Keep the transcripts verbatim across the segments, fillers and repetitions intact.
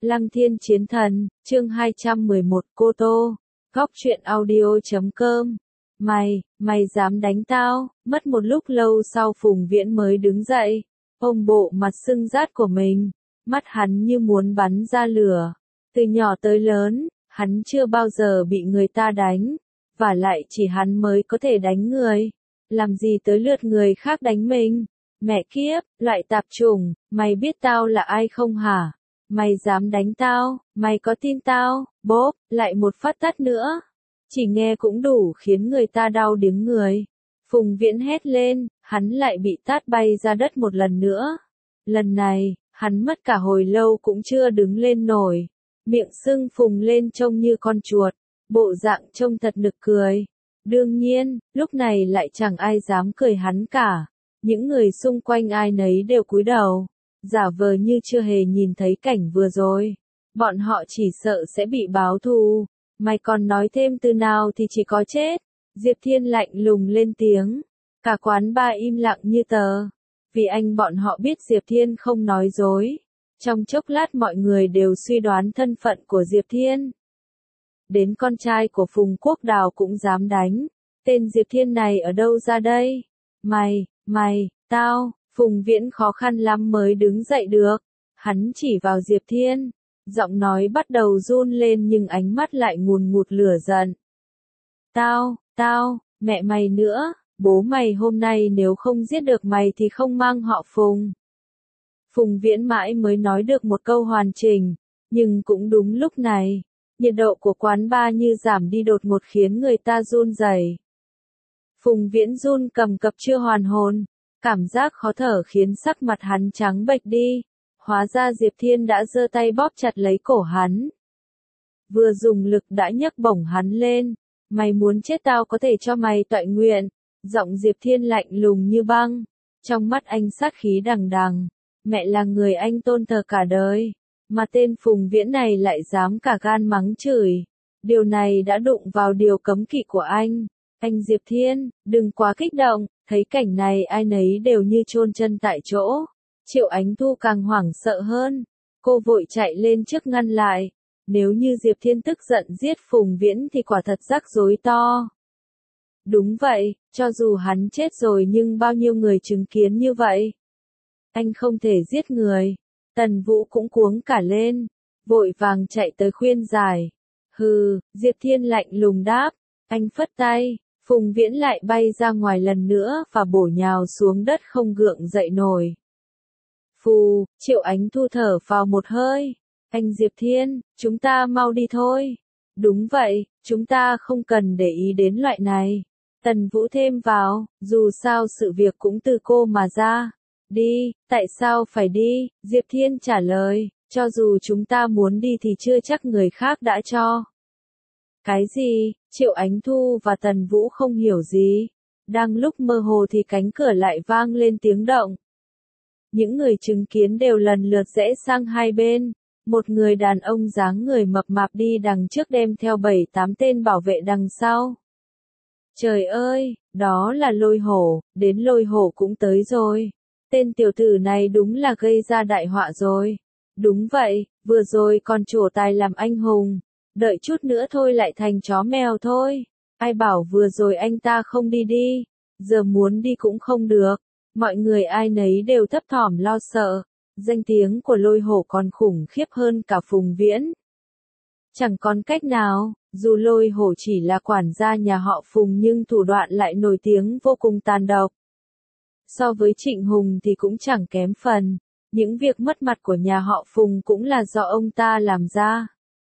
Lăng Thiên Chiến Thần, chương hai trăm mười một Cô Tô, góc truyện audio chấm com. Mày, mày dám đánh tao? Mất một lúc lâu sau Phùng Viễn mới đứng dậy, ôm bộ mặt sưng rát của mình, mắt hắn như muốn bắn ra lửa. Từ nhỏ tới lớn, hắn chưa bao giờ bị người ta đánh, và lại chỉ hắn mới có thể đánh người. Làm gì tới lượt người khác đánh mình? Mẹ kiếp, loại tạp chủng, mày biết tao là ai không hả? Mày dám đánh tao, mày có tin tao? Bốp, lại một phát tát nữa. Chỉ nghe cũng đủ khiến người ta đau điếng người. Phùng Viễn hét lên, hắn lại bị tát bay ra đất một lần nữa. Lần này, hắn mất cả hồi lâu cũng chưa đứng lên nổi. Miệng sưng phùng lên trông như con chuột, bộ dạng trông thật nực cười. Đương nhiên, lúc này lại chẳng ai dám cười hắn cả. Những người xung quanh ai nấy đều cúi đầu, giả vờ như chưa hề nhìn thấy cảnh vừa rồi. Bọn họ chỉ sợ sẽ bị báo thù. Mày còn nói thêm từ nào thì chỉ có chết. Diệp Thiên lạnh lùng lên tiếng. Cả quán ba im lặng như tờ. Vì anh bọn họ biết Diệp Thiên không nói dối. Trong chốc lát mọi người đều suy đoán thân phận của Diệp Thiên. Đến con trai của Phùng Quốc Đào cũng dám đánh. Tên Diệp Thiên này ở đâu ra đây? Mày, mày, tao, Phùng Viễn khó khăn lắm mới đứng dậy được. Hắn chỉ vào Diệp Thiên. Giọng nói bắt đầu run lên nhưng ánh mắt lại ngùn ngụt lửa giận. Tao, tao, mẹ mày nữa, bố mày hôm nay nếu không giết được mày thì không mang họ Phùng. Phùng Viễn mãi mới nói được một câu hoàn chỉnh, nhưng cũng đúng lúc này, nhiệt độ của quán bar như giảm đi đột ngột khiến người ta run rẩy. Phùng Viễn run cầm cập chưa hoàn hồn, cảm giác khó thở khiến sắc mặt hắn trắng bệch đi. Hóa ra Diệp Thiên đã giơ tay bóp chặt lấy cổ hắn. Vừa dùng lực đã nhấc bổng hắn lên. Mày muốn chết tao có thể cho mày tọa nguyện. Giọng Diệp Thiên lạnh lùng như băng. Trong mắt anh sát khí đằng đằng. Mẹ là người anh tôn thờ cả đời. Mà tên Phùng Viễn này lại dám cả gan mắng chửi. Điều này đã đụng vào điều cấm kỵ của anh. Anh Diệp Thiên, đừng quá kích động. Thấy cảnh này ai nấy đều như chôn chân tại chỗ. Triệu Ánh Thu càng hoảng sợ hơn. Cô vội chạy lên trước ngăn lại. Nếu như Diệp Thiên tức giận giết Phùng Viễn thì quả thật rắc rối to. Đúng vậy, cho dù hắn chết rồi nhưng bao nhiêu người chứng kiến như vậy. Anh không thể giết người. Tần Vũ cũng cuống cả lên. Vội vàng chạy tới khuyên giải. Hừ, Diệp Thiên lạnh lùng đáp. Anh phất tay. Phùng Viễn lại bay ra ngoài lần nữa và bổ nhào xuống đất không gượng dậy nổi. Phù, Triệu Ánh Thu thở vào một hơi. Anh Diệp Thiên, chúng ta mau đi thôi. Đúng vậy, chúng ta không cần để ý đến loại này. Tần Vũ thêm vào, dù sao sự việc cũng từ cô mà ra. Đi, tại sao phải đi? Diệp Thiên trả lời, cho dù chúng ta muốn đi thì chưa chắc người khác đã cho. Cái gì? Triệu Ánh Thu và Tần Vũ không hiểu gì. Đang lúc mơ hồ thì cánh cửa lại vang lên tiếng động. Những người chứng kiến đều lần lượt rẽ sang hai bên. Một người đàn ông dáng người mập mạp đi đằng trước đem theo bảy tám tên bảo vệ đằng sau. Trời ơi, đó là Lôi Hổ, đến Lôi Hổ cũng tới rồi. Tên tiểu tử này đúng là gây ra đại họa rồi. Đúng vậy, vừa rồi còn trổ tài làm anh hùng. Đợi chút nữa thôi lại thành chó mèo thôi. Ai bảo vừa rồi anh ta không đi đi. Giờ muốn đi cũng không được. Mọi người ai nấy đều thấp thỏm lo sợ. Danh tiếng của Lôi Hổ còn khủng khiếp hơn cả Phùng Viễn. Chẳng còn cách nào, dù Lôi Hổ chỉ là quản gia nhà họ Phùng nhưng thủ đoạn lại nổi tiếng vô cùng tàn độc. So với Trịnh Hùng thì cũng chẳng kém phần. Những việc mất mặt của nhà họ Phùng cũng là do ông ta làm ra.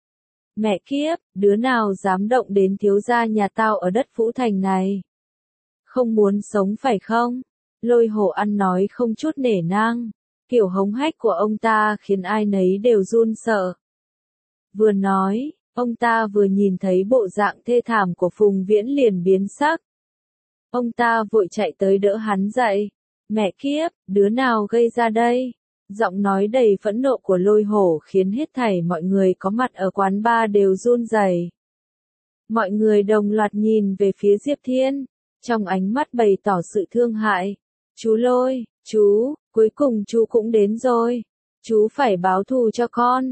Mẹ kiếp, đứa nào dám động đến thiếu gia nhà tao ở đất Vũ Thành này? Không muốn sống phải không? Lôi Hổ ăn nói không chút nể nang. Kiểu hống hách của ông ta khiến ai nấy đều run sợ. Vừa nói, ông ta vừa nhìn thấy bộ dạng thê thảm của Phùng Viễn liền biến sắc. Ông ta vội chạy tới đỡ hắn dậy. Mẹ kiếp, đứa nào gây ra đây? Giọng nói đầy phẫn nộ của Lôi Hổ khiến hết thảy mọi người có mặt ở quán bar đều run rẩy. Mọi người đồng loạt nhìn về phía Diệp Thiên, trong ánh mắt bày tỏ sự thương hại. Chú Lôi, chú, cuối cùng chú cũng đến rồi. Chú phải báo thù cho con.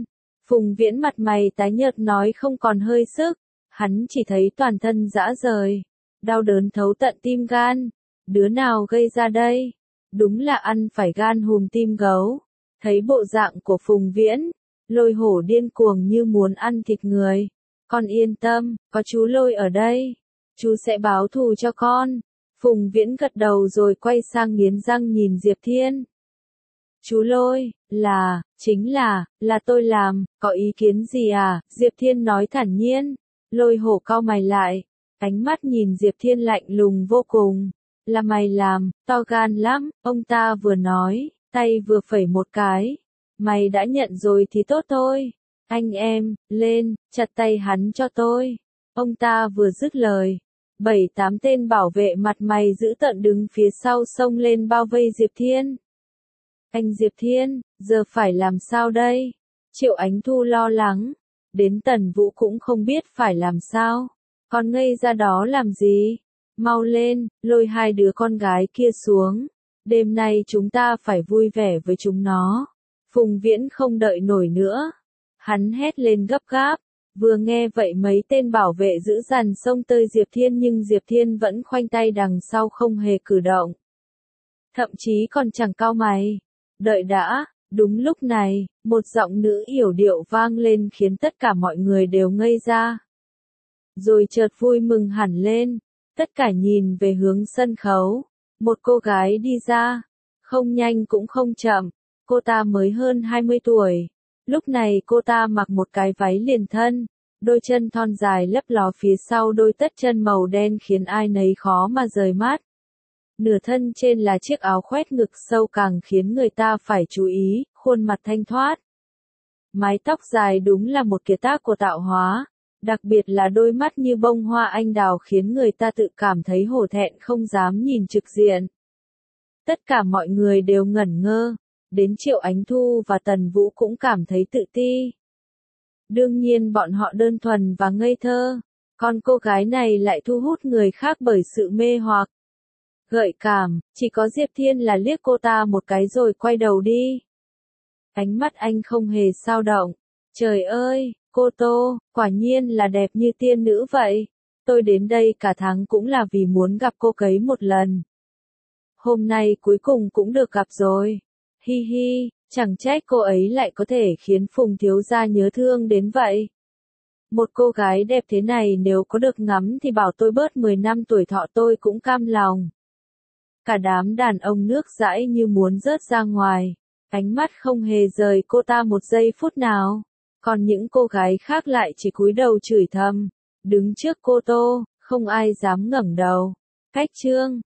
Phùng Viễn mặt mày tái nhợt nói không còn hơi sức, hắn chỉ thấy toàn thân rã rời, đau đớn thấu tận tim gan, đứa nào gây ra đây? Đúng là ăn phải gan hùm tim gấu. Thấy bộ dạng của Phùng Viễn, Lôi Hổ điên cuồng như muốn ăn thịt người. Con yên tâm, có chú Lôi ở đây, chú sẽ báo thù cho con. Phùng Viễn gật đầu rồi quay sang nghiến răng nhìn Diệp Thiên. Chú Lôi, là, chính là, là tôi làm, có ý kiến gì à? Diệp Thiên nói thản nhiên. Lôi Hổ cau mày lại, ánh mắt nhìn Diệp Thiên lạnh lùng vô cùng. Là mày làm, to gan lắm, ông ta vừa nói, tay vừa phẩy một cái. Mày đã nhận rồi thì tốt thôi. Anh em, lên, chặt tay hắn cho tôi. Ông ta vừa dứt lời. Bảy tám tên bảo vệ mặt mày dữ tợn đứng phía sau xông lên bao vây Diệp Thiên. Anh Diệp Thiên, giờ phải làm sao đây? Triệu Ánh Thu lo lắng. Đến Tần Vũ cũng không biết phải làm sao. Còn ngây ra đó làm gì? Mau lên, lôi hai đứa con gái kia xuống. Đêm nay chúng ta phải vui vẻ với chúng nó. Phùng Viễn không đợi nổi nữa. Hắn hét lên gấp gáp. Vừa nghe vậy mấy tên bảo vệ giữ dằn xông tới Diệp Thiên nhưng Diệp Thiên vẫn khoanh tay đằng sau không hề cử động. Thậm chí còn chẳng cau mày. Đợi đã, đúng lúc này, một giọng nữ yểu điệu vang lên khiến tất cả mọi người đều ngây ra. Rồi chợt vui mừng hẳn lên. Tất cả nhìn về hướng sân khấu. Một cô gái đi ra. Không nhanh cũng không chậm. Cô ta mới hơn hai mươi tuổi. Lúc này cô ta mặc một cái váy liền thân. Đôi chân thon dài lấp ló phía sau đôi tất chân màu đen khiến ai nấy khó mà rời mắt. Nửa thân trên là chiếc áo khoét ngực sâu càng khiến người ta phải chú ý, khuôn mặt thanh thoát. Mái tóc dài đúng là một kiệt tác của tạo hóa. Đặc biệt là đôi mắt như bông hoa anh đào khiến người ta tự cảm thấy hổ thẹn không dám nhìn trực diện. Tất cả mọi người đều ngẩn ngơ. Đến Triệu Ánh Thu và Tần Vũ cũng cảm thấy tự ti. Đương nhiên bọn họ đơn thuần và ngây thơ. Còn cô gái này lại thu hút người khác bởi sự mê hoặc. Gợi cảm, chỉ có Diệp Thiên là liếc cô ta một cái rồi quay đầu đi. Ánh mắt anh không hề dao động. Trời ơi, cô Tô, quả nhiên là đẹp như tiên nữ vậy. Tôi đến đây cả tháng cũng là vì muốn gặp cô ấy một lần. Hôm nay cuối cùng cũng được gặp rồi. Hi hi, chẳng trách cô ấy lại có thể khiến Phùng thiếu gia nhớ thương đến vậy. Một cô gái đẹp thế này nếu có được ngắm thì bảo tôi bớt mười năm tuổi thọ tôi cũng cam lòng. Cả đám đàn ông nước dãi như muốn rớt ra ngoài. Ánh mắt không hề rời cô ta một giây phút nào. Còn những cô gái khác lại chỉ cúi đầu chửi thầm. Đứng trước cô Tô, không ai dám ngẩng đầu. Cách chương